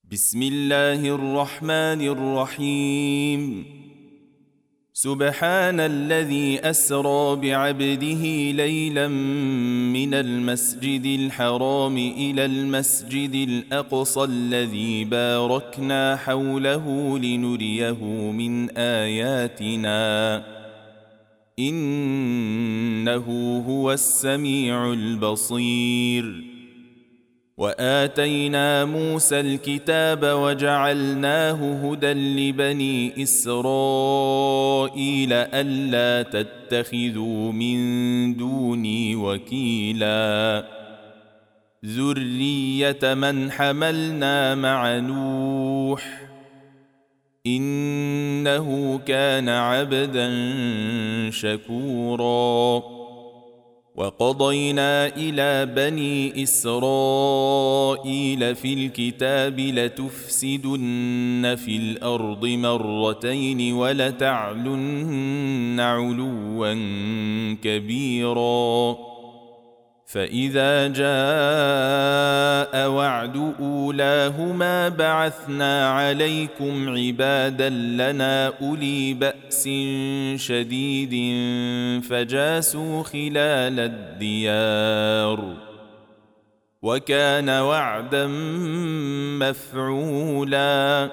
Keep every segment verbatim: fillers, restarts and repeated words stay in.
بسم الله الرحمن الرحيم. سبحان الذي أسرى بعبده ليلا من المسجد الحرام إلى المسجد الأقصى الذي باركنا حوله لنريه من آياتنا إنه هو السميع البصير. وآتينا موسى الكتاب وجعلناه هدى لبني إسرائيل ألا تتخذوا من دوني وكيلا ذرية من حملنا مع نوح إنه كان عبدا شكورا. وقضينا إلى بني إسرائيل في الكتاب لتفسدن في الأرض مرتين ولتعلن علوا كبيرا. فإذا جاء وعد أولاهما بعثنا عليكم عبادا لنا أولي بأس شديد فجاسوا خلال الديار وكان وعدا مفعولا.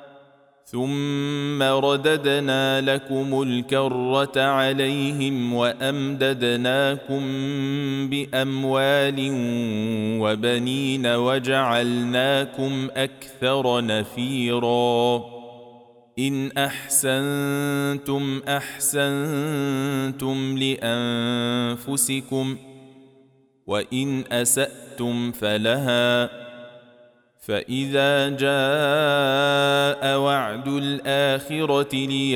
ثم رددنا لكم الكرة عليهم وأمددناكم بأموال وبنين وجعلناكم أكثر نفيرا. إن أحسنتم أحسنتم لأنفسكم وإن أسأتم فلها. فإذا جاء وعد الآخرة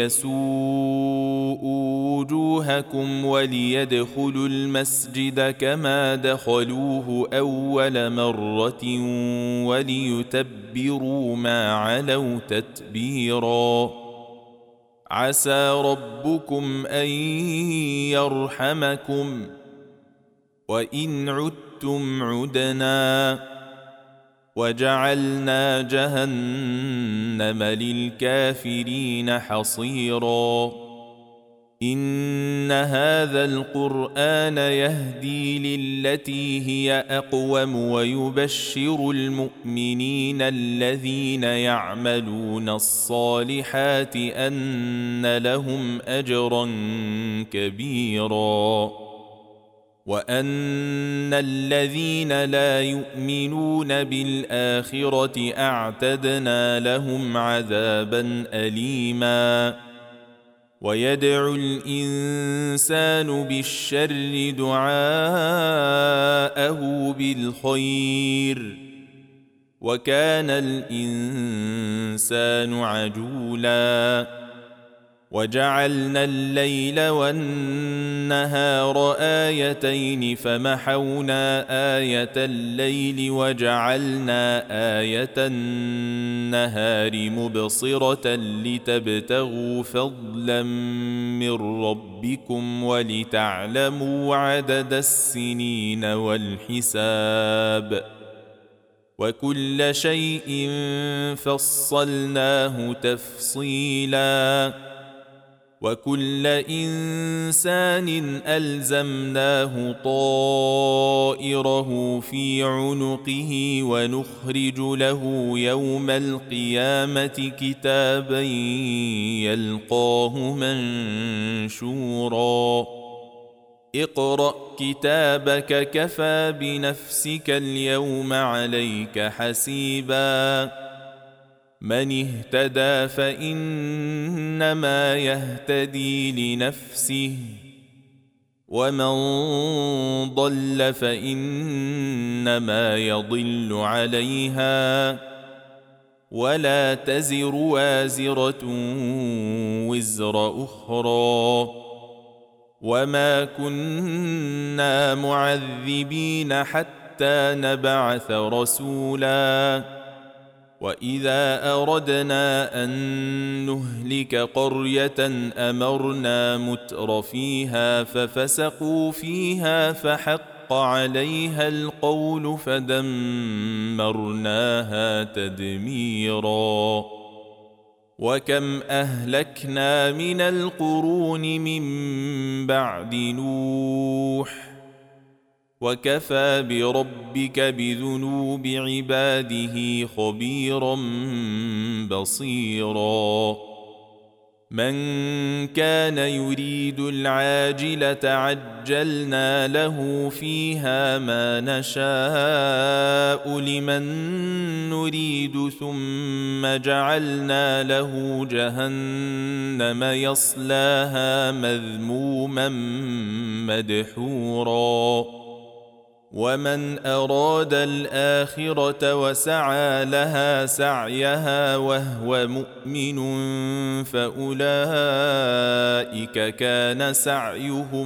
ليسوءوا وجوهكم وليدخلوا المسجد كما دخلوه أول مرة وليتبروا ما علوا تتبيرا. عسى ربكم أن يرحمكم وإن عدتم عدنا وجعلنا جهنم للكافرين حصيرا. إن هذا القرآن يهدي للتي هي أقوم ويبشر المؤمنين الذين يعملون الصالحات أن لهم أجرا كبيرا وأن الذين لا يؤمنون بالآخرة أعتدنا لهم عذابا أليما. ويدعو الإنسان بالشر دعاءه بالخير وكان الإنسان عجولا. وجعلنا الليل والنهار آيتين فمحونا آية الليل وجعلنا آية النهار مبصرة لتبتغوا فضلا من ربكم ولتعلموا عدد السنين والحساب وكل شيء فصلناه تفصيلا. وكل إنسان ألزمناه طائره في عنقه ونخرج له يوم القيامة كتابا يلقاه منشورا. اقرأ كتابك كفى بنفسك اليوم عليك حسيبا. من اهتدى فإنما يهتدي لنفسه ومن ضل فإنما يضل عليها ولا تزر وازرة وزر أخرى وما كنا معذبين حتى نبعث رسولا. وإذا أردنا أن نهلك قرية أمرنا متر فيها ففسقوا فيها فحق فحق عليها القول فدمرناها تدميرا. وكم أهلكنا من القرون من بعد نوح وكفى بربك بذنوب عباده خبيرا بصيرا. من كان يريد العاجلة عجلنا له فيها ما نشاء لمن نريد ثم جعلنا له جهنم يصلاها مذموما مدحورا. ومن أراد الآخرة وسعى لها سعيها وهو مؤمن فأولئك كان سعيهم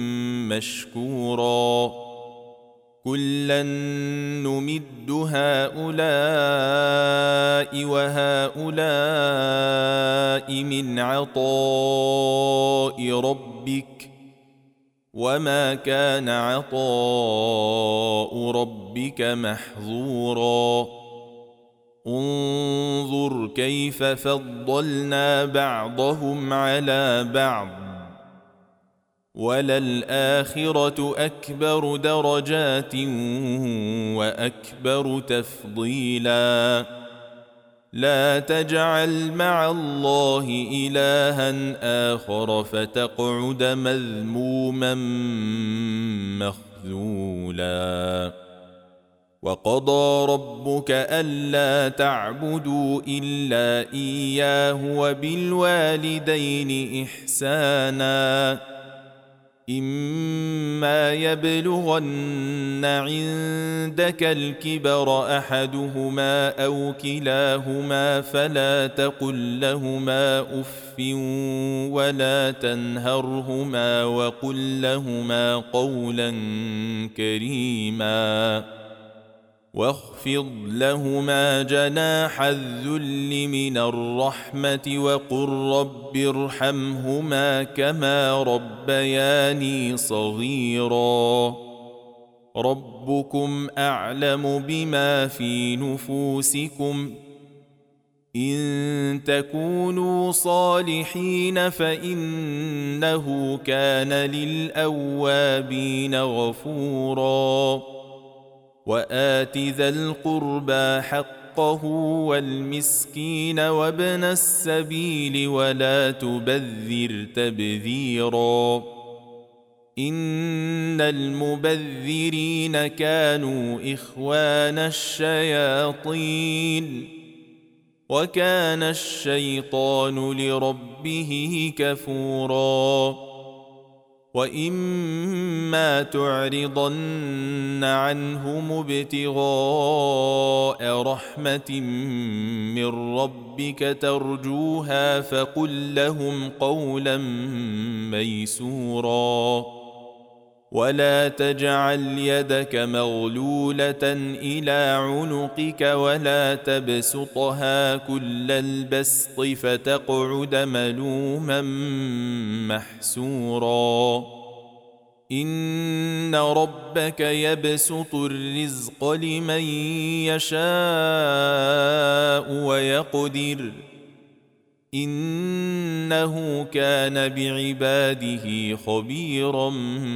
مشكورا. كلا نمد هؤلاء وهؤلاء من عطاء ربك وما كان عطاء ربك محظورا. انظر كيف فضلنا بعضهم على بعض وللآخرة أكبر درجات وأكبر تفضيلا. لا تجعل مع الله إلها آخر فتقعد مذموما مخذولا. وقضى ربك ألا تعبدوا إلا إياه وبالوالدين إحسانا. إما يبلغن عندك الكبر أحدهما أو كلاهما فلا تقل لهما أف ولا تنهرهما وقل لهما قولا كريما. واخفض لهما جناح الذل من الرحمة وقل رب ارحمهما كما ربياني صغيرا. ربكم أعلم بما في نفوسكم إن تكونوا صالحين فإنه كان للأوابين غفورا. وآت ذا القربى حقه والمسكين وابن السبيل ولا تبذر تبذيرا. إن المبذرين كانوا إخوان الشياطين وكان الشيطان لربه كفورا. وإما تعرضن عنهم ابتغاء رحمة من ربك ترجوها فقل لهم قولا ميسورا. ولا تجعل يدك مغلولة إلى عنقك ولا تبسطها كل البسط فتقعد ملوما محسورا. إن ربك يبسط الرزق لمن يشاء ويقدر إنه كان بعباده خبيرا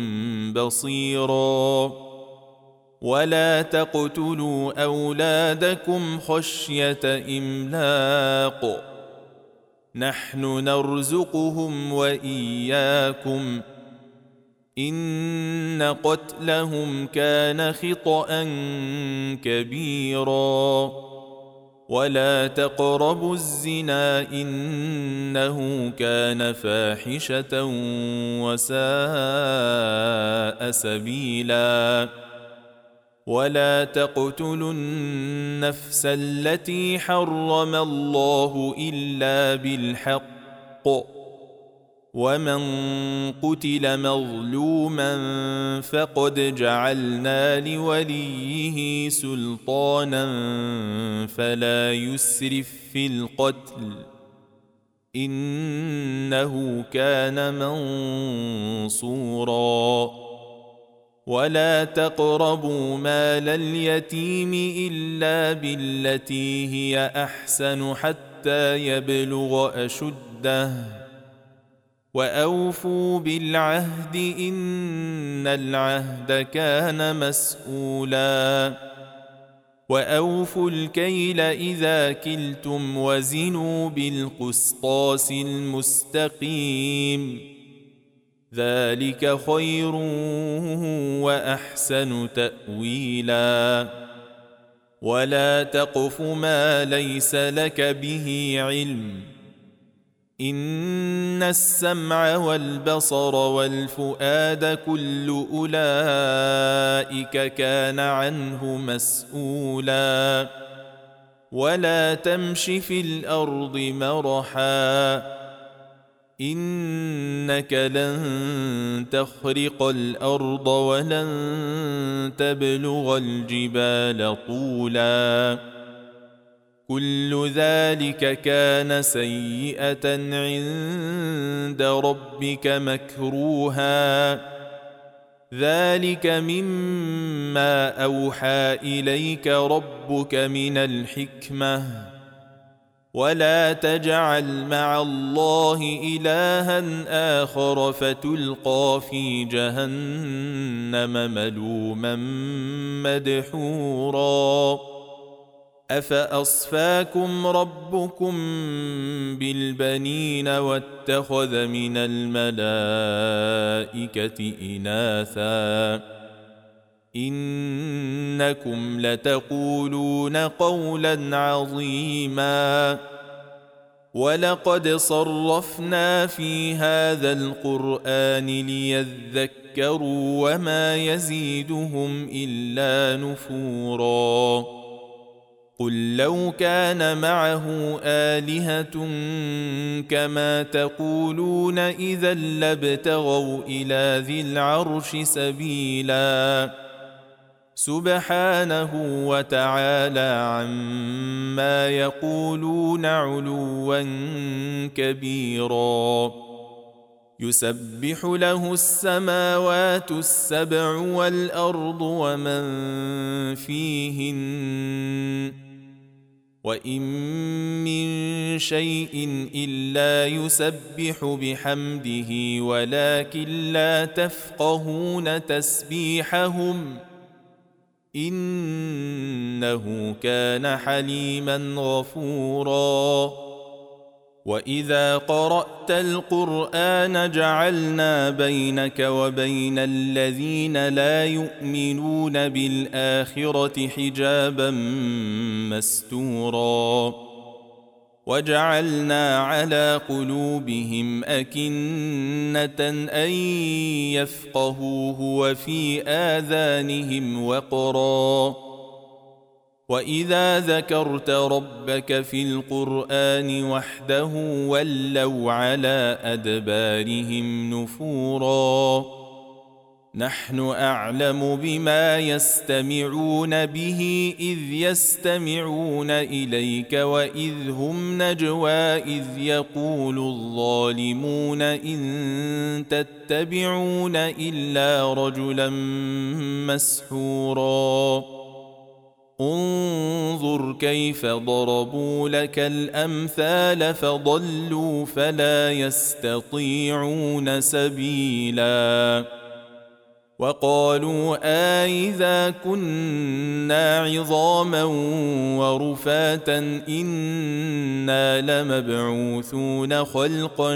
بصيرا. ولا تقتلوا أولادكم خشية إملاق نحن نرزقهم وإياكم إن قتلهم كان خطأ كبيرا. ولا تقربوا الزنا إنه كان فاحشة وساء سبيلا. ولا تقتلوا النفس التي حرم الله إلا بالحق ومن قتل مظلوما فقد جعلنا لوليه سلطانا فلا يسرف في القتل إنه كان منصورا. ولا تقربوا مال اليتيم إلا بالتي هي أحسن حتى يبلغ أشده وأوفوا بالعهد إن العهد كان مسؤولا وأوفوا الكيل إذا كلتم وزنوا بالقسطاس المستقيم ذلك خير وأحسن تأويلا ولا تقف ما ليس لك به علم إن السمع والبصر والفؤاد كل أولئك كان عنه مسؤولا ولا تمش في الأرض مرحا إنك لن تخرق الأرض ولن تبلغ الجبال طولا كل ذلك كان سيئة عند ربك مكروها ذلك مما أوحى إليك ربك من الحكمة ولا تجعل مع الله إلها آخر فتلقى في جهنم ملوما مدحورا أفأصفاكم ربكم بالبنين واتخذ من الملائكة إناثا إنكم لتقولون قولا عظيما ولقد صرفنا في هذا القرآن ليذكروا وما يزيدهم إلا نفورا قل لو كان معه آلهة كما تقولون إذا لابتغوا إلى ذي العرش سبيلا سبحانه وتعالى عما يقولون علوا كبيرا يسبح له السماوات السبع والأرض ومن فيهن وإن من شيء إلا يسبح بحمده ولكن لا تفقهون تسبيحهم إنه كان حليما غفورا وإذا قرأت القرآن جعلنا بينك وبين الذين لا يؤمنون بالآخرة حجابا مستورا وجعلنا على قلوبهم أكنة أن يفقهوه وفي آذانهم وقرا وإذا ذكرت ربك في القرآن وحده ولوا على أدبارهم نفورا نحن أعلم بما يستمعون به إذ يستمعون إليك وإذ هم نجوى إذ يقول الظالمون إن تتبعون إلا رجلا مسحورا انظر كيف ضربوا لك الأمثال فضلوا فلا يستطيعون سبيلا وقالوا أإذا كنا عظاما ورفاتا إنا لمبعوثون خلقا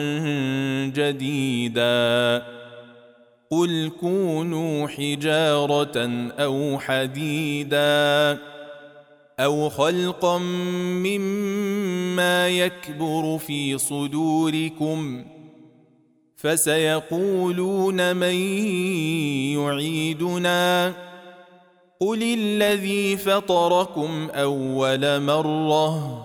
جديدا قل كونوا حجارة أو حديدا أو خلقا مما يكبر في صدوركم فسيقولون من يعيدنا قل الذي فطركم أول مرة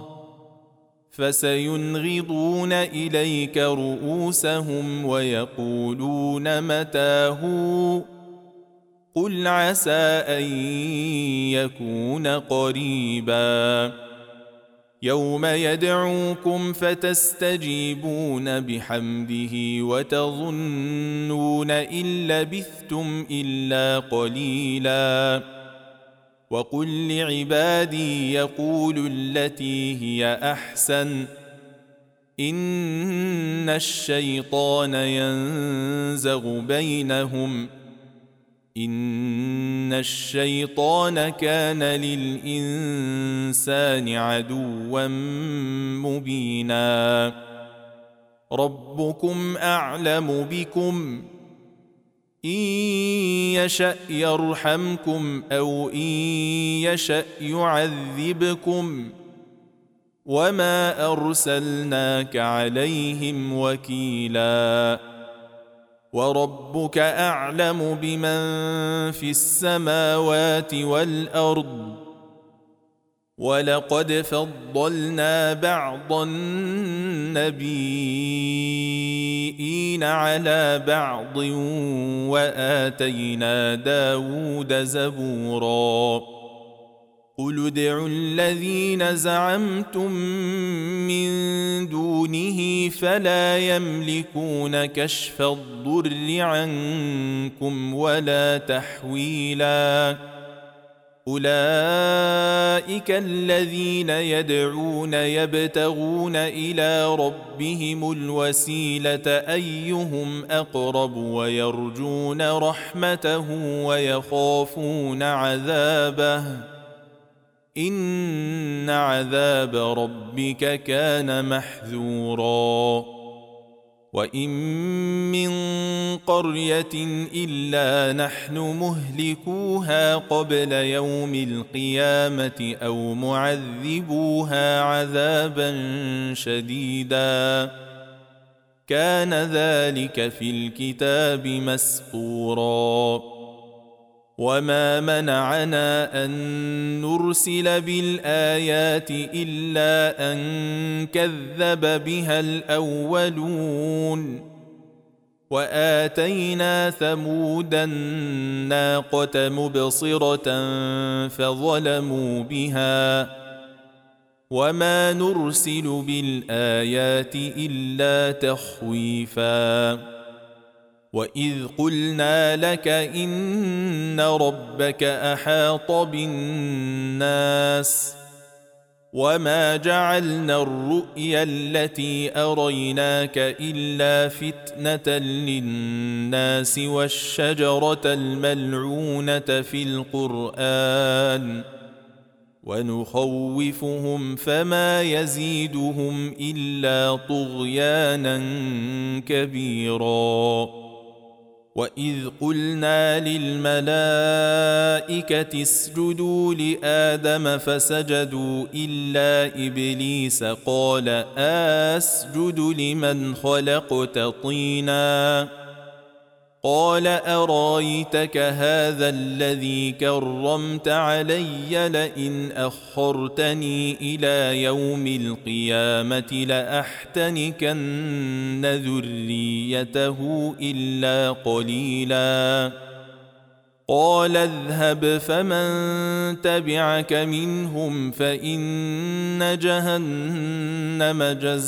فسينغضون إليك رؤوسهم ويقولون متى هو قل عسى أن يكون قريبا يوم يدعوكم فتستجيبون بحمده وتظنون إن لبثتم إلا قليلا. وقل لعبادي يقولوا التي هي أحسن إن الشيطان ينزغ بينهم إن الشيطان كان للإنسان عدوا مبينا. ربكم أعلم بكم إن يشأ يرحمكم أو إن يشأ يعذبكم وما أرسلناك عليهم وكيلا. وربك أعلم بمن في السماوات والأرض ولقد فضلنا بعض النبيين على بعض وآتينا داود زبورا. قل ادعوا الذين زعمتم من دونه فلا يملكون كشف الضر عنكم ولا تحويلا. أولئك الذين يدعون يبتغون إلى ربهم الوسيلة أيهم أقرب ويرجون رحمته ويخافون عذابه إن عذاب ربك كان محذورا. وإن من قرية إلا نحن مهلكوها قبل يوم القيامة أو معذبوها عذابا شديدا كان ذلك في الكتاب مسطورا. وما منعنا أن نرسل بالآيات إلا أن كذب بها الأولون. وآتينا ثمود الناقة مبصرة فظلموا بها وما نرسل بالآيات إلا تخويفا. وإذ قلنا لك إن ربك أحاط بالناس وما جعلنا الرؤيا التي أريناك إلا فتنة للناس والشجرة الملعونة في القرآن ونخوفهم فما يزيدهم إلا طغيانا كبيرا. وإذ قلنا للملائكة اسجدوا لآدم فسجدوا إلا إبليس قال أسجد لمن خلقت طينا قال أرايتك هذا الذي كرمت علي لئن أخرتني إلى يوم القيامة لأحتنكن ذريته إلا قليلا. قال اذهب فمن تبعك منهم فإن جهنم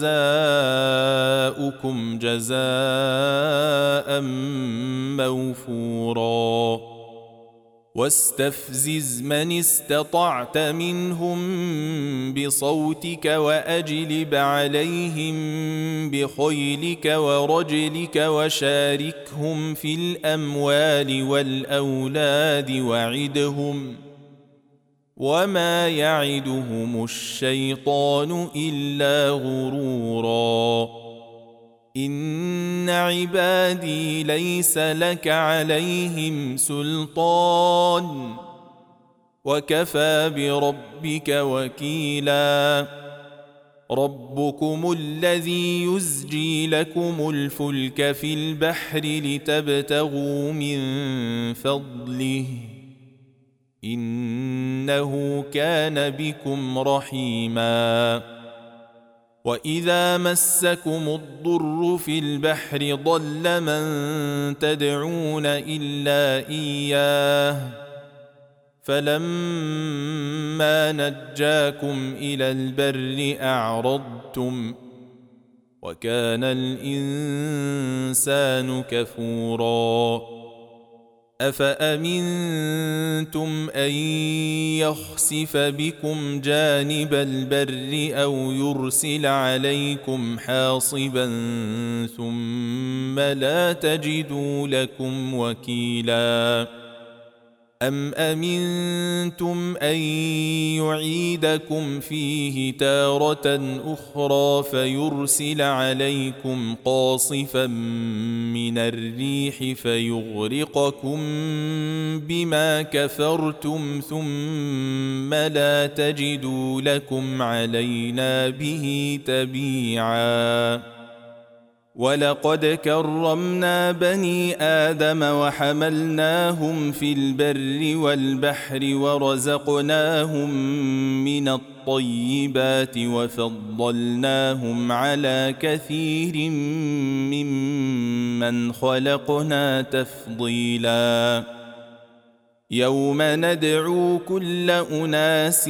جزاؤكم جزاء موفورا. واستفزز من استطعت منهم بصوتك وأجلب عليهم بخيلك ورجلك وشاركهم في الأموال والأولاد وعدهم وما يعدهم الشيطان إلا غرورا. إن عبادي ليس لك عليهم سلطان وكفى بربك وكيلا. ربكم الذي يزجي لكم الفلك في البحر لتبتغوا من فضله إنه كان بكم رحيما. وإذا مسكم الضر في البحر ضل من تدعون إلا إياه فلما نجاكم إلى البر أعرضتم وكان الإنسان كفورا أفأمنتم أن يخسف بكم جانب البر أو يرسل عليكم حاصبا ثم لا تجدوا لكم وكيلا أم أمنتم أن يعيدكم فيه تارة أخرى فيرسل عليكم قاصفا من الريح فيغرقكم بما كفرتم ثم لا تجدوا لكم علينا به تبيعا ولقد كرمنا بني آدم وحملناهم في البر والبحر ورزقناهم من الطيبات وفضلناهم على كثير ممن خلقنا تفضيلا يوم ندعو كل أناس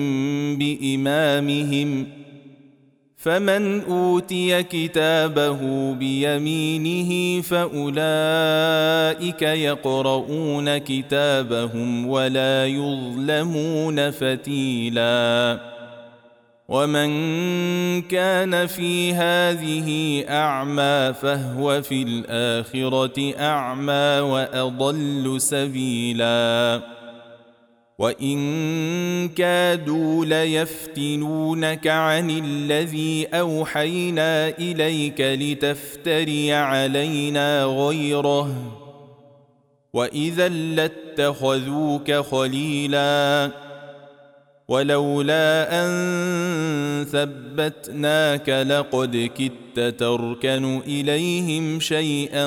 بإمامهم فمن أوتي كتابه بيمينه فأولئك يقرؤون كتابهم ولا يظلمون فتيلا ومن كان في هذه أعمى فهو في الآخرة أعمى وأضل سبيلا وإن كادوا ليفتنونك عن الذي أوحينا إليك لتفتري علينا غيره وإذا لاتخذوك خليلا ولولا أن ثبتناك لقد كدت تركن إليهم شيئا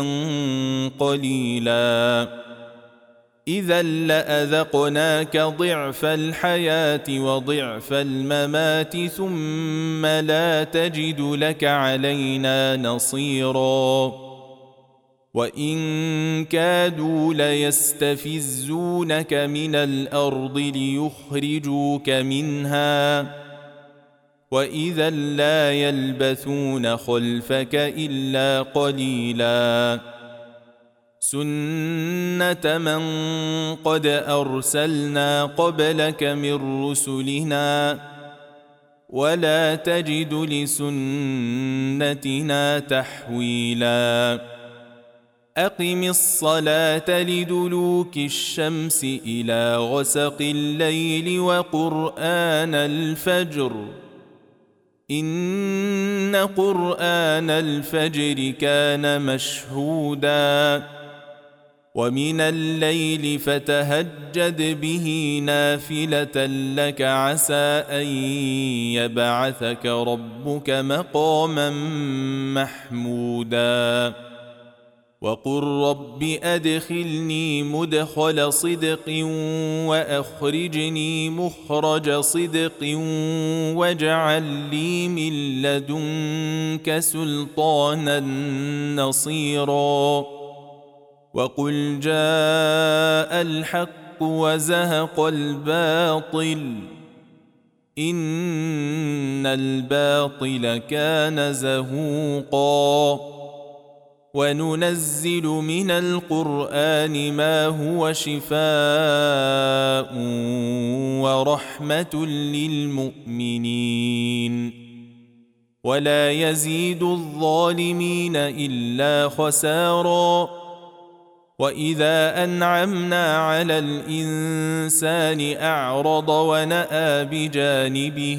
قليلا إذا لأذقناك ضعف الحياة وضعف الممات ثم لا تجد لك علينا نصيرا وإن كادوا ليستفزونك من الأرض ليخرجوك منها وإذا لا يلبثون خلفك إلا قليلا سنة من قد أرسلنا قبلك من رسلنا ولا تجد لسنتنا تحويلا أقم الصلاة لدلوك الشمس إلى غسق الليل وقرآن الفجر إن قرآن الفجر كان مشهودا ومن الليل فتهجد به نافلة لك عسى أن يبعثك ربك مقاما محمودا وقل رب أدخلني مدخل صدق وأخرجني مخرج صدق واجعل لي من لدنك سلطانا نصيرا وقل جاء الحق وزهق الباطل إن الباطل كان زهوقا وننزل من القرآن ما هو شفاء ورحمة للمؤمنين ولا يزيد الظالمين إلا خسارا وإذا أنعمنا على الإنسان أعرض ونأى بجانبه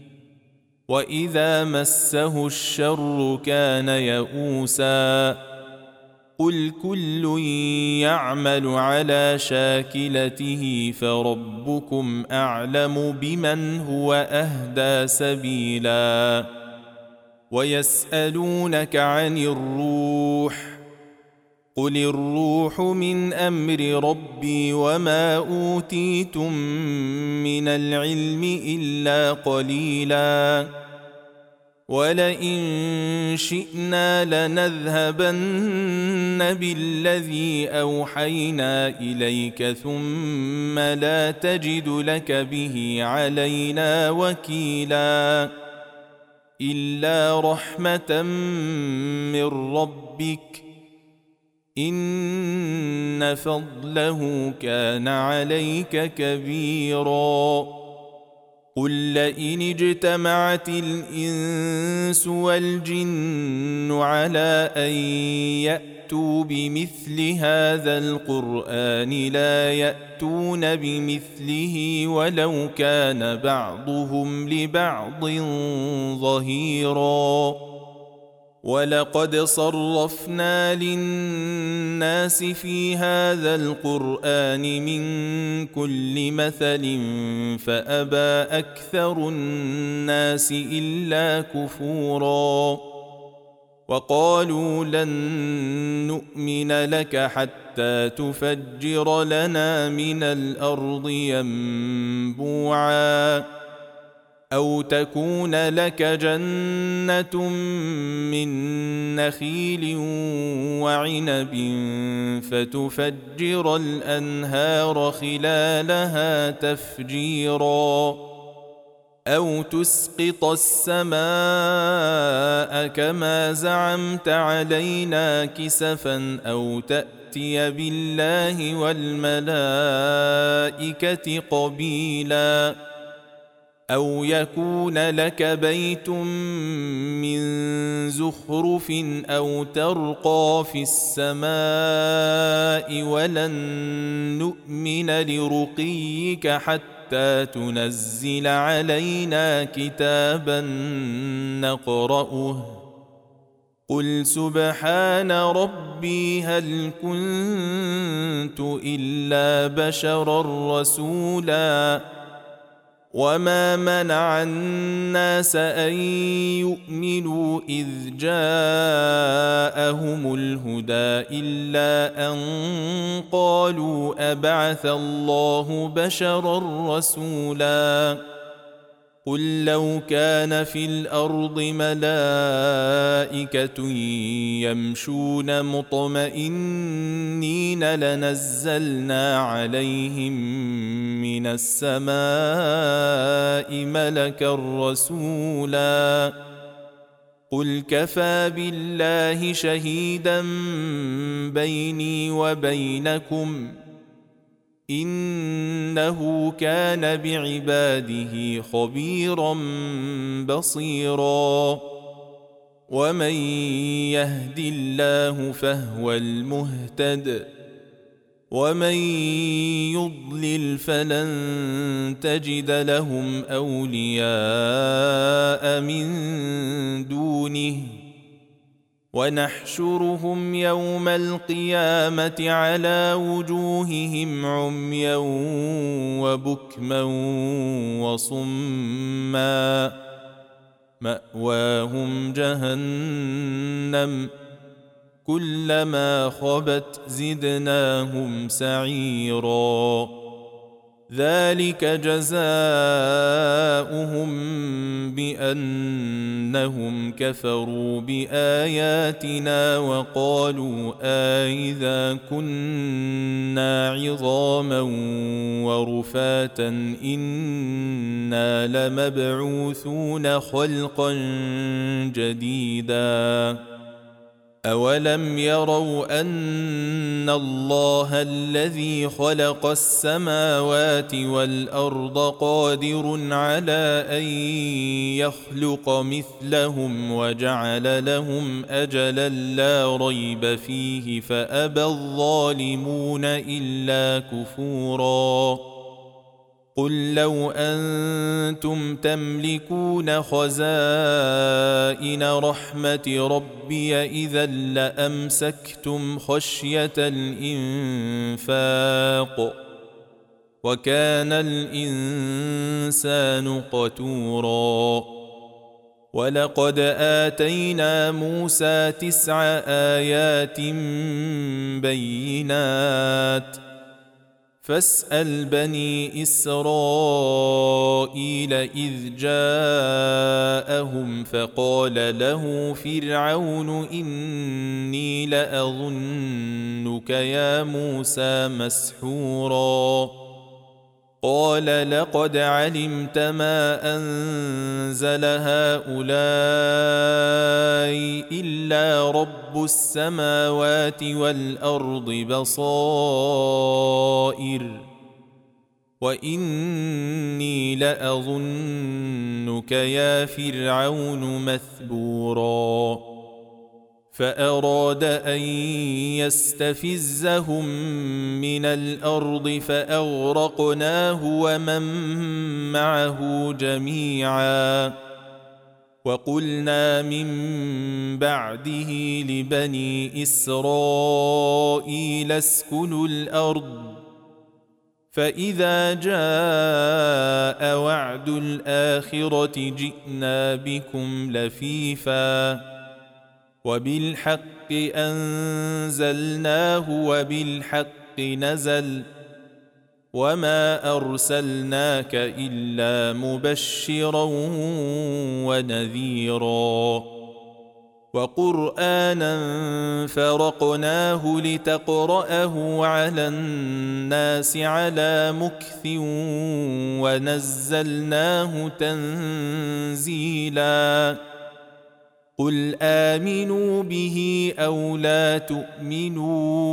وإذا مسه الشر كان يئوسا قل كل يعمل على شاكلته فربكم أعلم بمن هو أهدى سبيلا ويسألونك عن الروح قل الروح من أمر ربي وما أوتيتم من العلم إلا قليلا ولئن شئنا لنذهبن بالذي أوحينا إليك ثم لا تجد لك به علينا وكيلا إلا رحمة من ربك إن فضله كان عليك كبيرا قل لئن اجتمعت الإنس والجن على أن يأتوا بمثل هذا القرآن لا يأتون بمثله ولو كان بعضهم لبعض ظهيرا ولقد صرفنا للناس في هذا القرآن من كل مثل فأبى أكثر الناس إلا كفورا وقالوا لن نؤمن لك حتى تفجر لنا من الأرض ينبوعا أو تكون لك جنة من نخيل وعنب فتفجر الأنهار خلالها تفجيرا أو تسقط السماء كما زعمت علينا كسفا أو تأتي بالله والملائكة قبيلا أو يكون لك بيت من زخرف أو ترقى في السماء ولن نؤمن لرقيك حتى تنزل علينا كتابا نقرأه قل سبحان ربي هل كنت إلا بشرا رسولا وما منع الناس أن يؤمنوا إذ جاءهم الهدى إلا أن قالوا أبعث الله بشرا رسولا قل لو كان في الأرض ملائكة يمشون مطمئنين لنزلنا عليهم من السماء ملكا رسولا قل كفى بالله شهيدا بيني وبينكم إنه كان بعباده خبيرا بصيرا ومن يهد الله فهو المهتد ومن يضلل فلن تجد لهم أولياء من دونه ونحشرهم يوم القيامة على وجوههم عميا وبكما وصما مأواهم جهنم كلما خبت زدناهم سعيرا ذلك جزاؤهم بأنهم كفروا بآياتنا وقالوا أإذا كنا عظاما ورفاتا إنا لمبعوثون خلقا جديدا أولم يروا أن الله الذي خلق السماوات والأرض قادر على أن يخلق مثلهم وجعل لهم أجلا لا ريب فيه فأبى الظالمون إلا كفورا قل لو أنتم تملكون خزائن رحمة ربي إذا لأمسكتم خشية الإنفاق وكان الإنسان قتورا ولقد آتينا موسى تسع آيات بينات فاسأل بني إسرائيل إذ جاءهم فأولاهم فقال له فرعون إني لأظنك يا موسى مسحورا قال لقد علمت ما أنزل هؤلاء إلا رب السماوات والأرض بصائر وإني لأظنك يا فرعون مثبورا فأراد أن يستفزهم من الأرض فأغرقناه ومن معه جميعا وقلنا من بعده لبني إسرائيل اسكنوا الأرض فإذا جاء وعد الآخرة جئنا بكم لفيفا وبالحق أنزلناه وبالحق نزل وما أرسلناك إلا مبشرا ونذيرا وقرآنا فرقناه لتقرأه على الناس على مكث ونزلناه تنزيلا قل آمنوا به أو لا تؤمنوا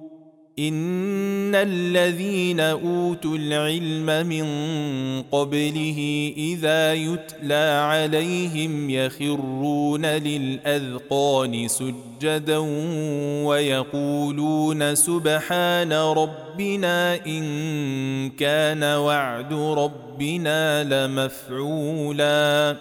إن الذين أوتوا العلم من قبله إذا يتلى عليهم يخرون للأذقان سجدا ويقولون سبحان ربنا إن كان وعد ربنا لمفعولا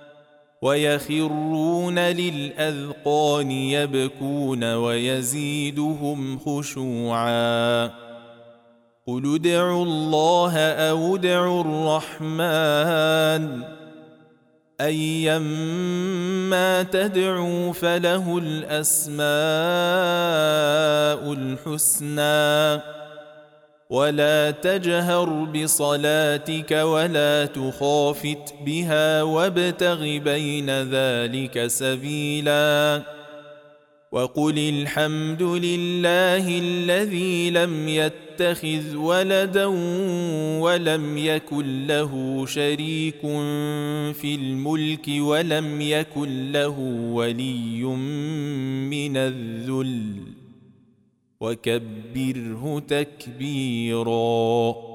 ويخرون للأذقان يبكون ويزيدهم خشوعا قل ادعوا الله أو ادعوا الرحمن أيما تدعوا فله الأسماء الحسنى ولا تجهر بصلاتك ولا تخافت بها وابتغ بين ذلك سبيلا وقل الحمد لله الذي لم يتخذ ولدا ولم يكن له شريك في الملك ولم يكن له ولي من الذل وكبره تكبيرا.